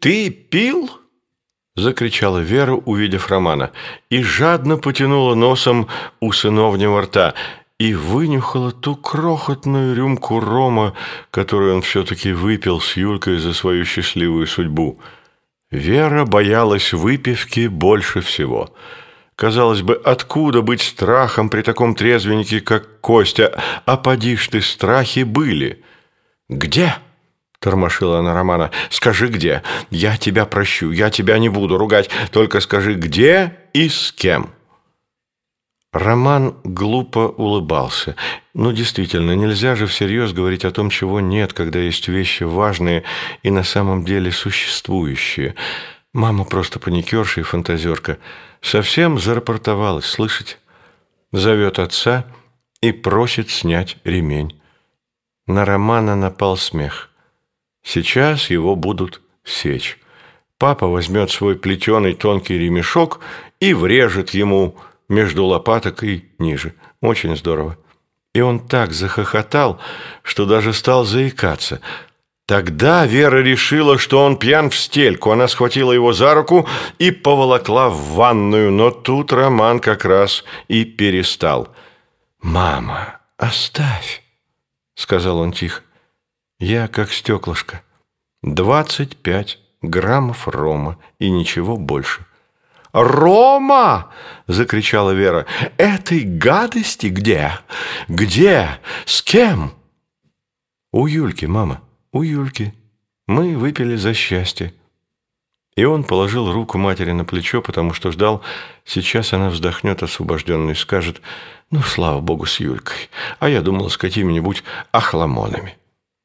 «Ты пил?» – закричала Вера, увидев Романа, и жадно потянула носом у сыновнего рта и вынюхала ту крохотную рюмку рома, которую он все-таки выпил с Юлькой за свою счастливую судьбу. Вера боялась выпивки больше всего. Казалось бы, откуда быть страхом при таком трезвеннике, как Костя? А поди ж ты, страхи были. «Где?» – тормошила она Романа. «Скажи, где? Я тебя прощу, я тебя не буду ругать. Только скажи, где и с кем?» Роман глупо улыбался. Ну, действительно, нельзя же всерьез говорить о том, чего нет, когда есть вещи важные и на самом деле существующие. Мама просто паникерша и фантазерка. Совсем зарапортовалась, слышите? Зовет отца и просит снять ремень. На Романа напал смех. Сейчас его будут сечь. Папа возьмет свой плетеный тонкий ремешок и врежет ему между лопаток и ниже. Очень здорово. И он так захохотал, что даже стал заикаться. Тогда Вера решила, что он пьян в стельку. Она схватила его за руку и поволокла в ванную, но тут Роман как раз и перестал. «Мама, оставь», — сказал он тихо. «Я как стеклышко. 25 граммов рома и ничего больше». «Рома!» – закричала Вера. «Этой гадости где? Где? С кем?» «У Юльки, мама, у Юльки. Мы выпили за счастье». И он положил руку матери на плечо, потому что ждал, сейчас она вздохнет освобожденно и скажет: «Ну, слава богу, с Юлькой, а я думала, с какими-нибудь охламонами».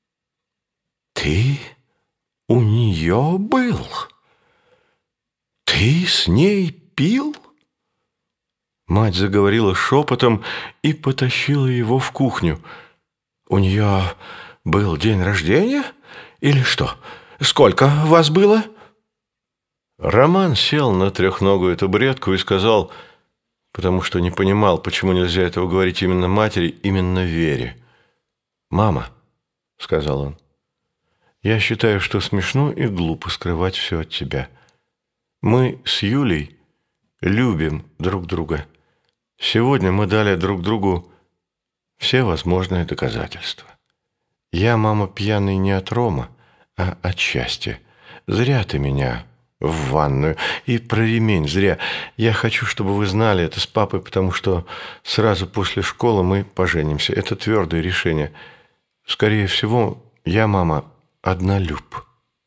«Ты у нее был? Ты с ней пил?» Мать заговорила шепотом и потащила его в кухню. «У нее был день рождения? Или что? Сколько вас было?» Роман сел на трехногую табуретку и сказал, потому что не понимал, почему нельзя этого говорить именно матери, именно Вере. «Мама», — сказал он, — «я считаю, что смешно и глупо скрывать все от тебя. Мы с Юлей любим друг друга. Сегодня мы дали друг другу все возможные доказательства. Я, мама, пьяный не от рома, а от счастья. Зря ты меня в ванную. И про ремень зря. Я хочу, чтобы вы знали это с папой, потому что сразу после школы мы поженимся. Это твердое решение. Скорее всего, я, мама, однолюб».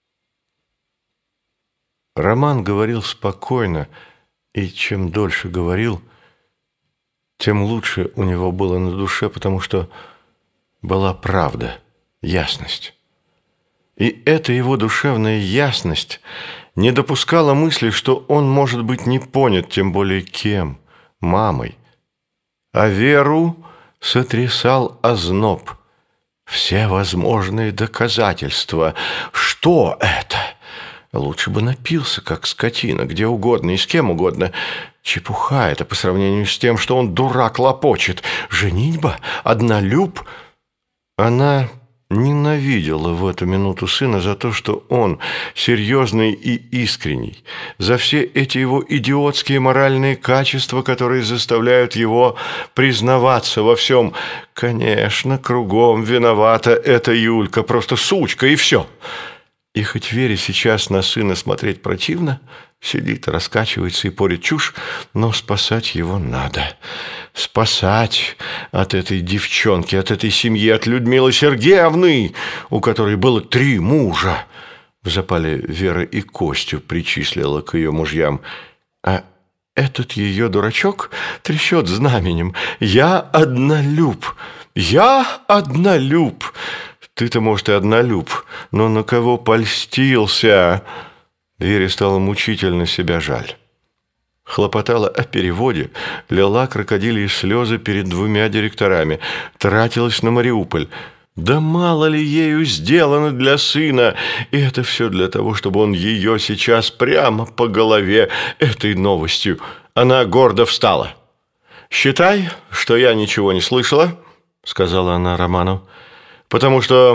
Роман говорил спокойно, и чем дольше говорил, тем лучше у него было на душе, потому что была правда, ясность. И эта его душевная ясность не допускала мысли, что он может быть не понят, тем более кем, мамой. А Веру сотрясал озноб. Все возможные доказательства. Что это? Лучше бы напился, как скотина, где угодно и с кем угодно. Чепуха это по сравнению с тем, что он дурак лопочет. Женитьба? Однолюб? Она ненавидела в эту минуту сына за то, что он серьезный и искренний, за все эти его идиотские моральные качества, которые заставляют его признаваться во всем. Конечно, кругом виновата эта Юлька, просто сучка, и все. И хоть Вере сейчас на сына смотреть противно, сидит, раскачивается и порит чушь, но спасать его надо. Спасать от этой девчонки, от этой семьи, от Людмилы Сергеевны, у которой было 3 мужа. В запале Вера и Костю причислила к ее мужьям. А этот ее дурачок трясет знаменем: «Я однолюб! Я однолюб!» Ты-то, может, и однолюб, но на кого польстился? Вере стало мучительно себя жаль. Хлопотала о переводе, лила крокодильи слезы перед 2 директорами, тратилась на Мариуполь. Да мало ли ею сделано для сына, и это все для того, чтобы он ее сейчас прямо по голове этой новостью. Она гордо встала. «Считай, что я ничего не слышала», — сказала она Роману, «потому что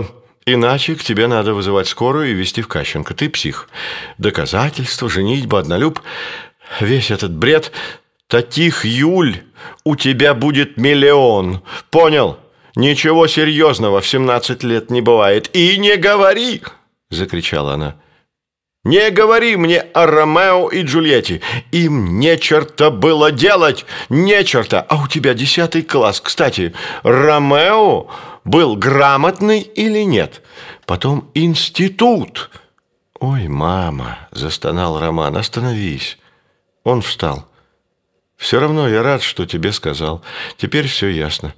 Иначе к тебе надо вызывать скорую и везти в Кащенко. Ты псих. Доказательства, женитьба, однолюб. Весь этот бред. Таких, Юль, у тебя будет 1 000 000. Понял? Ничего серьезного в 17 лет не бывает. И не говори, закричала она. Не говори мне о Ромео и Джульетте. Им не черта было делать. Не черта. А у тебя 10 класс. Кстати, Ромео был грамотный или нет? Потом институт. Ой, мама, застонал Роман, остановись. Он встал. Все равно я рад, что тебе сказал. Теперь все ясно.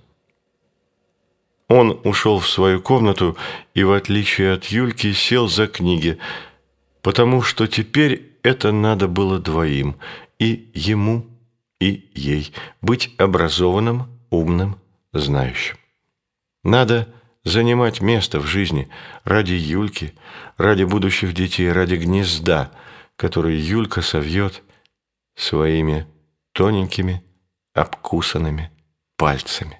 Он ушел в свою комнату и, в отличие от Юльки, сел за книги, потому что теперь это надо было двоим, и ему, и ей, быть образованным, умным, знающим. Надо занимать место в жизни ради Юльки, ради будущих детей, ради гнезда, которое Юлька совьет своими тоненькими, обкусанными пальцами.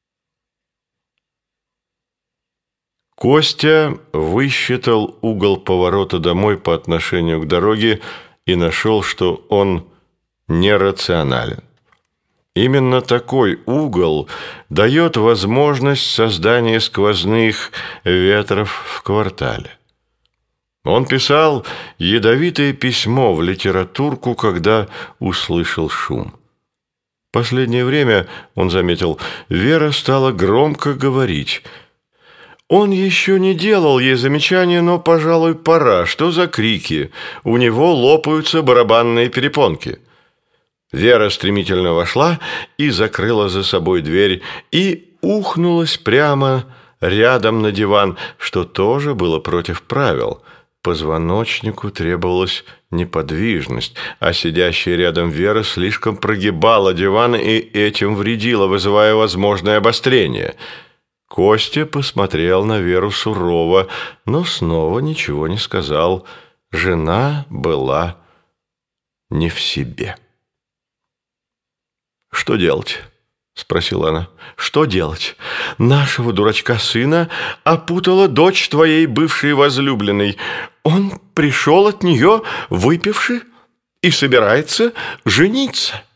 Костя высчитал угол поворота домой по отношению к дороге и нашел, что он нерационален. Именно такой угол дает возможность создания сквозных ветров в квартале. Он писал ядовитое письмо в литературку, когда услышал шум. В последнее время, он заметил, Вера стала громко говорить. Он еще не делал ей замечания, но, пожалуй, пора. Что за крики? У него лопаются барабанные перепонки. Вера стремительно вошла и закрыла за собой дверь, и ухнулась прямо рядом на диван, что тоже было против правил. Позвоночнику требовалась неподвижность, а сидящая рядом Вера слишком прогибала диван и этим вредила, вызывая возможное обострение. Костя посмотрел на Веру сурово, но снова ничего не сказал. Жена была не в себе. «Что делать?» – спросила она. «Что делать? Нашего дурачка-сына опутала дочь твоей бывшей возлюбленной. Он пришел от нее выпивши и собирается жениться».